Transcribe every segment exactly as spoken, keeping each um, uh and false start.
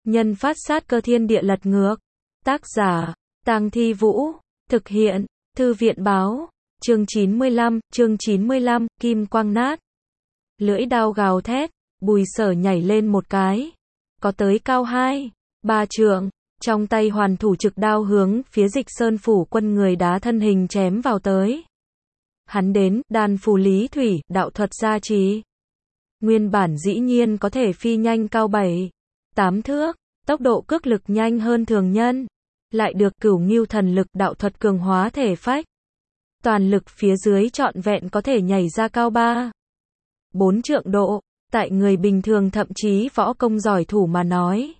Nhân phát sát cơ thiên địa lật ngược. Tác giả, Tang Thi Vũ. Thực hiện, Thư viện báo. Chương chín mươi lăm, chương chín mươi lăm, kim quang nát. Lưỡi đao gào thét, Bùi Sở nhảy lên một cái. Có tới cao hai, ba trượng, trong tay hoàn thủ trực đao hướng phía Dịch Sơn phủ quân người đá thân hình chém vào tới. Hắn đến, đan phù lý thủy, đạo thuật gia trì. Nguyên bản dĩ nhiên có thể phi nhanh cao bảy, tám thước, tốc độ cước lực nhanh hơn thường nhân. Lại được cửu ngưu thần lực đạo thuật cường hóa thể phách. Toàn lực phía dưới trọn vẹn có thể nhảy ra cao ba, bốn trượng độ, tại người bình thường thậm chí võ công giỏi thủ mà nói.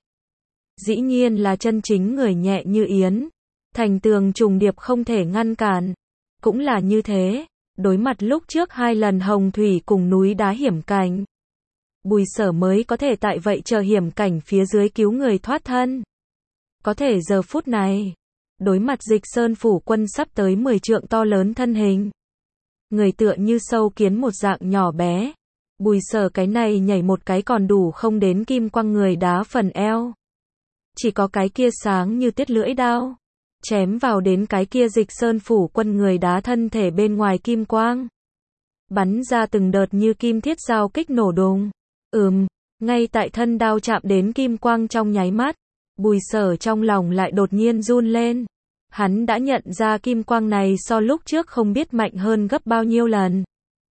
Dĩ nhiên là chân chính người nhẹ như yến, thành tường trùng điệp không thể ngăn cản. Cũng là như thế, đối mặt lúc trước hai lần hồng thủy cùng núi đá hiểm cảnh. Bùi Sở mới có thể tại vậy chờ hiểm cảnh phía dưới cứu người thoát thân. Có thể giờ phút này, đối mặt Dịch Sơn phủ quân sắp tới mười trượng to lớn thân hình. Người tựa như sâu kiến một dạng nhỏ bé. Bùi Sở cái này nhảy một cái còn đủ không đến kim quang người đá phần eo. Chỉ có cái kia sáng như tiết lưỡi đao. Chém vào đến cái kia Dịch Sơn phủ quân người đá thân thể bên ngoài kim quang. Bắn ra từng đợt như kim thiết giao kích nổ đùng. Ừm, ngay tại thân đao chạm đến kim quang trong nháy mắt. Bùi Sở trong lòng lại đột nhiên run lên. Hắn đã nhận ra kim quang này so lúc trước không biết mạnh hơn gấp bao nhiêu lần.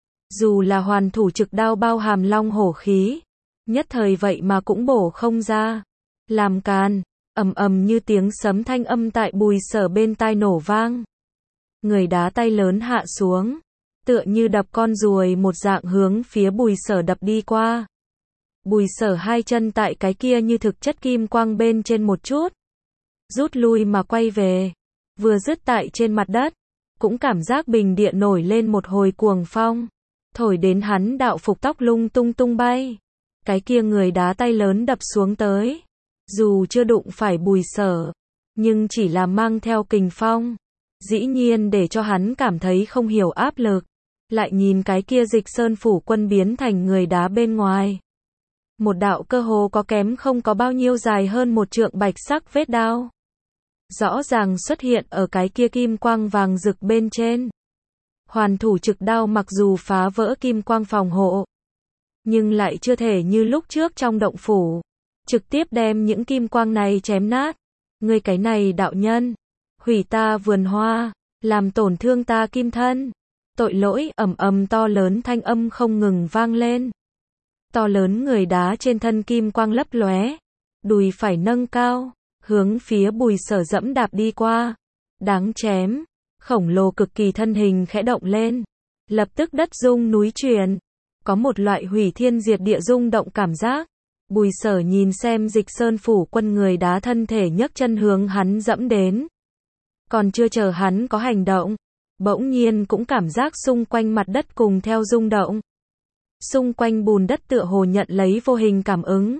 Dù là hoàn thủ trực đao bao hàm long hổ khí, nhất thời vậy mà cũng bổ không ra. Làm càn, ầm ầm như tiếng sấm thanh âm tại Bùi Sở bên tai nổ vang. Người đá tay lớn hạ xuống, tựa như đập con ruồi một dạng hướng phía Bùi Sở đập đi qua. Bùi Sở hai chân tại cái kia như thực chất kim quang bên trên một chút, rút lui mà quay về, vừa dứt tại trên mặt đất, cũng cảm giác bình địa nổi lên một hồi cuồng phong, thổi đến hắn đạo phục tóc lung tung tung bay. Cái kia người đá tay lớn đập xuống tới, dù chưa đụng phải Bùi Sở, nhưng chỉ là mang theo kình phong, dĩ nhiên để cho hắn cảm thấy không hiểu áp lực. Lại nhìn cái kia Dịch Sơn phủ quân biến thành người đá bên ngoài. Một đạo cơ hồ có kém không có bao nhiêu dài hơn một trượng bạch sắc vết đao. Rõ ràng xuất hiện ở cái kia kim quang vàng rực bên trên. Hoàn thủ trực đao mặc dù phá vỡ kim quang phòng hộ, nhưng lại chưa thể như lúc trước trong động phủ, trực tiếp đem những kim quang này chém nát. Ngươi cái này đạo nhân, hủy ta vườn hoa, làm tổn thương ta kim thân. Tội lỗi, ầm ầm to lớn thanh âm không ngừng vang lên. To lớn người đá trên thân kim quang lấp lóe, đùi phải nâng cao, hướng phía Bùi Sở dẫm đạp đi qua. Đáng chém, khổng lồ cực kỳ thân hình khẽ động lên, lập tức đất rung núi chuyển, có một loại hủy thiên diệt địa rung động cảm giác. Bùi Sở nhìn xem Dịch Sơn phủ quân người đá thân thể nhấc chân hướng hắn dẫm đến. Còn chưa chờ hắn có hành động, bỗng nhiên cũng cảm giác xung quanh mặt đất cùng theo rung động. Xung quanh bùn đất tựa hồ nhận lấy vô hình cảm ứng.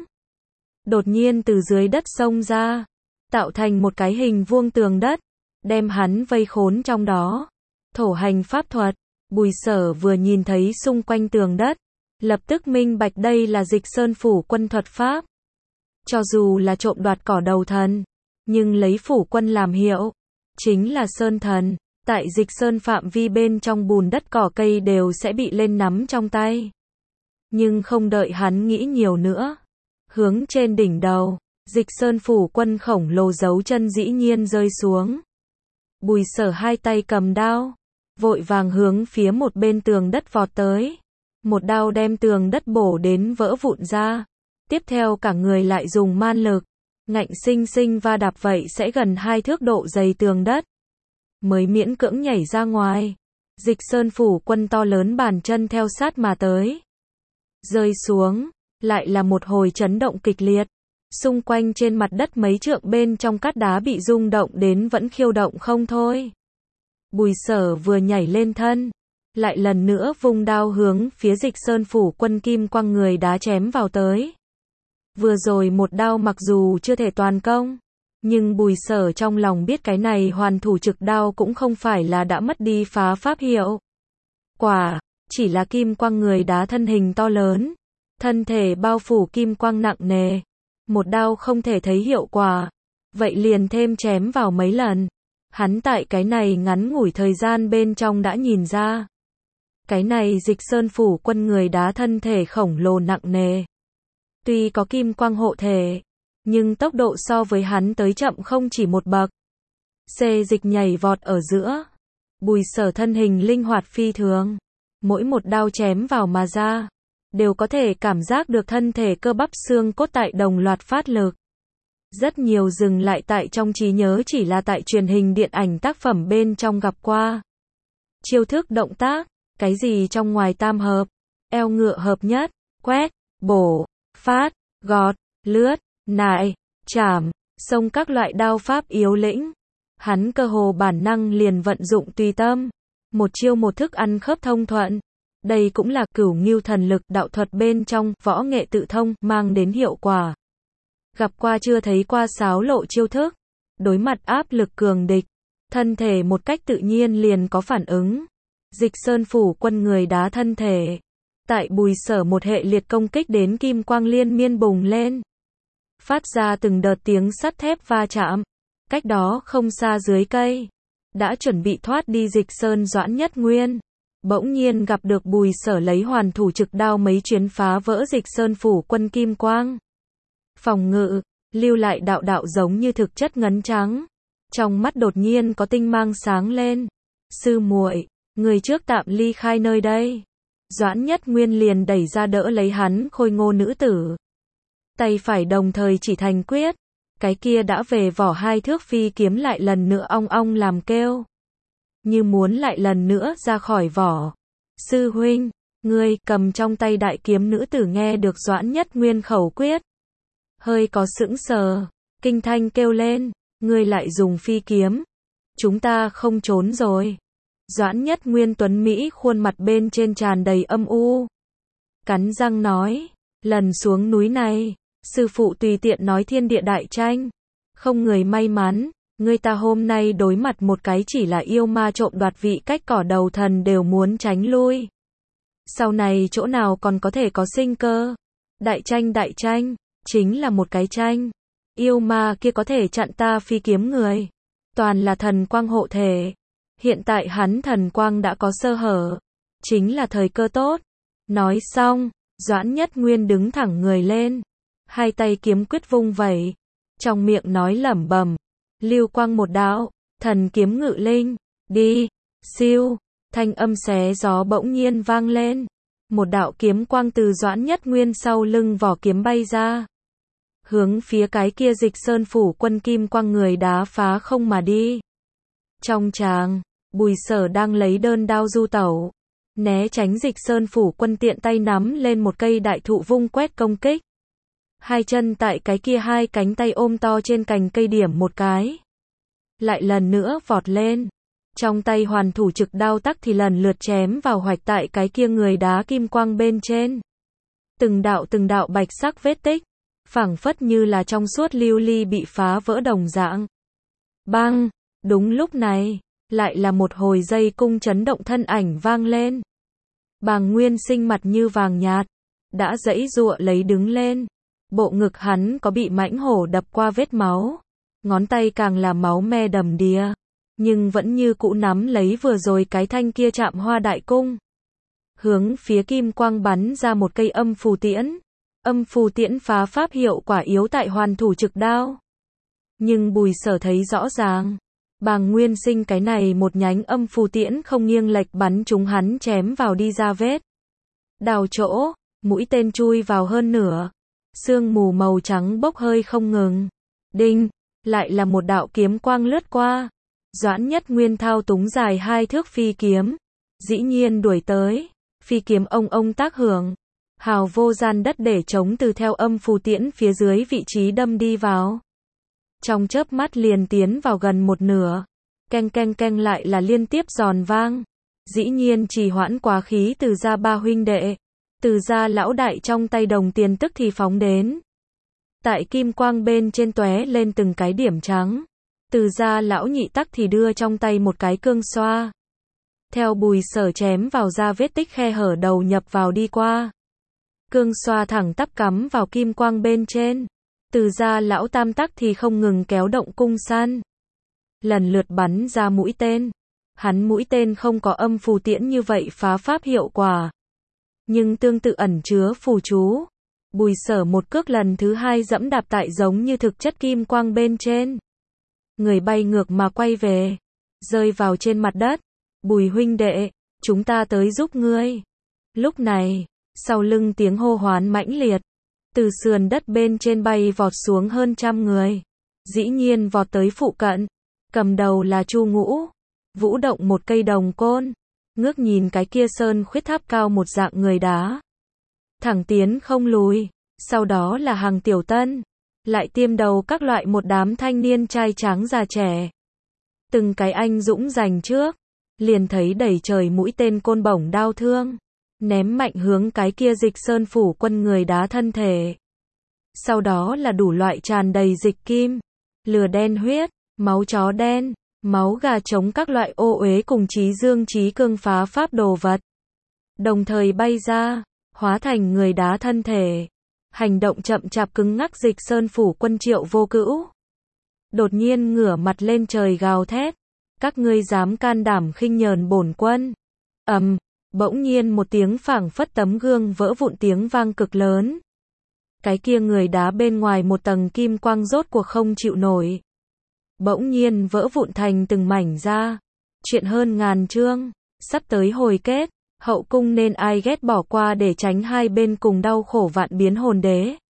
Đột nhiên từ dưới đất xông ra, tạo thành một cái hình vuông tường đất, đem hắn vây khốn trong đó. Thổ hành pháp thuật, Bùi Sở vừa nhìn thấy xung quanh tường đất, lập tức minh bạch đây là Dịch Sơn phủ quân thuật pháp. Cho dù là trộm đoạt cỏ đầu thần, nhưng lấy phủ quân làm hiệu, chính là sơn thần. Tại Dịch Sơn phạm vi bên trong bùn đất cỏ cây đều sẽ bị lên nắm trong tay. Nhưng không đợi hắn nghĩ nhiều nữa, hướng trên đỉnh đầu, Dịch Sơn phủ quân khổng lồ giấu chân dĩ nhiên rơi xuống. Bùi Sở hai tay cầm đao, vội vàng hướng phía một bên tường đất vọt tới. Một đao đem tường đất bổ đến vỡ vụn ra. Tiếp theo cả người lại dùng man lực, ngạnh sinh sinh va đạp vậy sẽ gần hai thước độ dày tường đất. Mới miễn cưỡng nhảy ra ngoài. Dịch Sơn phủ quân to lớn bàn chân theo sát mà tới. Rơi xuống, lại là một hồi chấn động kịch liệt. Xung quanh trên mặt đất mấy trượng bên trong cát đá bị rung động đến vẫn khiêu động không thôi. Bùi Sở vừa nhảy lên thân, lại lần nữa vung đao hướng phía Dịch Sơn phủ quân kim quang người đá chém vào tới. Vừa rồi một đao mặc dù chưa thể toàn công, nhưng Bùi Sở trong lòng biết cái này hoàn thủ trực đao cũng không phải là đã mất đi phá pháp hiệu. Quả, chỉ là kim quang người đá thân hình to lớn, thân thể bao phủ kim quang nặng nề, Một đao không thể thấy hiệu quả. Vậy liền thêm chém vào mấy lần. Hắn tại cái này ngắn ngủi thời gian bên trong đã nhìn ra. Cái này Dịch Sơn Phủ Quân người đá thân thể khổng lồ nặng nề. Tuy có kim quang hộ thể, nhưng tốc độ so với hắn tới chậm không chỉ một bậc. Xê Dịch nhảy vọt ở giữa. Bùi Sở thân hình linh hoạt phi thường. Mỗi một đao chém vào mà ra, đều có thể cảm giác được thân thể cơ bắp xương cốt tại đồng loạt phát lực. Rất nhiều dừng lại tại trong trí nhớ chỉ là tại truyền hình điện ảnh tác phẩm bên trong gặp qua. Chiêu thức động tác, cái gì trong ngoài tam hợp, eo ngựa hợp nhất, quét, bổ, phát, gọt, lướt, nại, chảm, xông các loại đao pháp yếu lĩnh. Hắn cơ hồ bản năng liền vận dụng tùy tâm. Một chiêu một thức ăn khớp thông thuận. Đây cũng là Cửu Ngưu thần lực đạo thuật bên trong võ nghệ tự thông mang đến hiệu quả. Gặp qua chưa thấy qua xáo lộ chiêu thức. Đối mặt áp lực cường địch, thân thể một cách tự nhiên liền có phản ứng. Dịch Sơn Phủ Quân người đá thân thể. Tại Bùi Sở một hệ liệt công kích đến kim quang liên miên bùng lên. Phát ra từng đợt tiếng sắt thép va chạm. Cách đó không xa dưới cây. Đã chuẩn bị thoát đi Dịch Sơn Doãn Nhất Nguyên. Bỗng nhiên gặp được Bùi Sở lấy hoàn thủ trực đao mấy chuyến phá vỡ Dịch Sơn Phủ Quân kim quang. Phòng ngự, lưu lại đạo đạo giống như thực chất ngấn trắng. Trong mắt đột nhiên có tinh mang sáng lên. Sư muội, người trước tạm ly khai nơi đây. Doãn Nhất Nguyên liền đẩy ra đỡ lấy hắn khôi ngô nữ tử. Tay phải đồng thời chỉ thành quyết. Cái kia đã về vỏ hai thước phi kiếm lại lần nữa ong ong làm kêu. Như muốn lại lần nữa ra khỏi vỏ. Sư huynh, ngươi cầm trong tay đại kiếm nữ tử nghe được Doãn Nhất Nguyên khẩu quyết. Hơi có sững sờ, kinh thanh kêu lên, ngươi lại dùng phi kiếm. Chúng ta không trốn rồi. Doãn Nhất Nguyên tuấn Mỹ khuôn mặt bên trên tràn đầy âm u. Cắn răng nói, lần xuống núi này, sư phụ tùy tiện nói thiên địa đại tranh. Không người may mắn, người ta hôm nay đối mặt một cái chỉ là yêu ma trộm đoạt vị cách cỏ đầu thần đều muốn tránh lui. Sau này chỗ nào còn có thể có sinh cơ. Đại tranh đại tranh, chính là một cái tranh. Yêu ma kia có thể chặn ta phi kiếm người. Toàn là thần quang hộ thể. Hiện tại hắn thần quang đã có sơ hở. Chính là thời cơ tốt. Nói xong, Doãn Nhất Nguyên đứng thẳng người lên. Hai tay kiếm quyết vung vẩy. Trong miệng nói lẩm bẩm. Lưu quang một đạo, thần kiếm ngự linh. Đi, siêu, thanh âm xé gió bỗng nhiên vang lên. Một đạo kiếm quang từ Doãn Nhất Nguyên sau lưng vỏ kiếm bay ra. Hướng phía cái kia Dịch Sơn Phủ Quân kim quang người đá phá không mà đi. Trong tràng, Bùi Sở đang lấy đơn đao du tẩu. Né tránh Dịch Sơn Phủ Quân tiện tay nắm lên một cây đại thụ vung quét công kích. Hai chân tại cái kia hai cánh tay ôm to trên cành cây điểm một cái. Lại lần nữa vọt lên. Trong tay hoàn thủ trực đao tắc thì lần lượt chém vào hoạch tại cái kia người đá kim quang bên trên. Từng đạo từng đạo bạch sắc vết tích. Phảng phất như là trong suốt lưu ly bị phá vỡ đồng dạng. Bang! Đúng lúc này, lại là một hồi dây cung chấn động thân ảnh vang lên. Bàng Nguyên Sinh mặt như vàng nhạt. Đã giãy giụa lấy đứng lên. Bộ ngực hắn có bị mãnh hổ đập qua vết máu. Ngón tay càng là máu me đầm đìa. Nhưng vẫn như cũ nắm lấy vừa rồi cái thanh kia chạm hoa đại cung. Hướng phía kim quang bắn ra một cây âm phù tiễn. Âm phù tiễn phá pháp hiệu quả yếu tại hoàn thủ trực đao. Nhưng Bùi Sở thấy rõ ràng. Bàng Nguyên Sinh cái này một nhánh âm phù tiễn không nghiêng lệch bắn trúng hắn chém vào đi ra vết. Đào chỗ, mũi tên chui vào hơn nửa. Sương mù màu trắng bốc hơi không ngừng. Đinh, lại là một đạo kiếm quang lướt qua. Doãn Nhất Nguyên thao túng dài hai thước phi kiếm. Dĩ nhiên đuổi tới. Phi kiếm ông ông tác hưởng. Hào vô gian đất để chống từ theo âm phù tiễn phía dưới vị trí đâm đi vào. Trong chớp mắt liền tiến vào gần một nửa. Keng keng keng lại là liên tiếp giòn vang. Dĩ nhiên trì hoãn quá khí từ gia ba huynh đệ. Từ gia lão đại trong tay đồng tiền tức thì phóng đến. Tại kim quang bên trên tóe lên từng cái điểm trắng. Từ gia lão nhị tắc thì đưa trong tay một cái cương xoa. Theo Bùi Sở chém vào ra vết tích khe hở đầu nhập vào đi qua. Cương xoa thẳng tắp cắm vào kim quang bên trên. Từ gia lão tam tắc thì không ngừng kéo động cung săn. Lần lượt bắn ra mũi tên. Hắn mũi tên không có âm phù tiễn như vậy phá pháp hiệu quả. Nhưng tương tự ẩn chứa phù chú. Bùi Sở một cước lần thứ hai dẫm đạp tại giống như thực chất kim quang bên trên. Người bay ngược mà quay về. Rơi vào trên mặt đất. Bùi huynh đệ, chúng ta tới giúp ngươi. Lúc này, sau lưng tiếng hô hoán mãnh liệt. Từ sườn đất bên trên bay vọt xuống hơn trăm người. Dĩ nhiên vọt tới phụ cận. Cầm đầu là Chu Ngũ. Vũ động một cây đồng côn. Ngước nhìn cái kia sơn khuyết tháp cao một dạng người đá. Thẳng tiến không lùi. Sau đó là Hàng Tiểu Tân. Lại tiêm đầu các loại một đám thanh niên trai tráng già trẻ. Từng cái anh dũng giành trước. Liền thấy đẩy trời mũi tên côn bổng đao thương. Ném mạnh hướng cái kia dịch sơn phủ quân người đá thân thể. Sau đó là đủ loại tràn đầy dịch kim. Lửa đen huyết, máu chó đen, máu gà trống các loại ô uế cùng trí dương trí cương phá pháp đồ vật. Đồng thời bay ra, hóa thành người đá thân thể. Hành động chậm chạp cứng ngắc dịch sơn phủ quân Triệu Vô Cữu. Đột nhiên ngửa mặt lên trời gào thét. Các ngươi dám can đảm khinh nhờn bổn quân. Ầm, um, bỗng nhiên một tiếng phảng phất tấm gương vỡ vụn tiếng vang cực lớn. Cái kia người đá bên ngoài một tầng kim quang rốt cuộc không chịu nổi. Bỗng nhiên vỡ vụn thành từng mảnh ra. Chuyện hơn ngàn chương, sắp tới hồi kết, hậu cung nên ai ghét bỏ qua để tránh hai bên cùng đau khổ vạn biến hồn đế.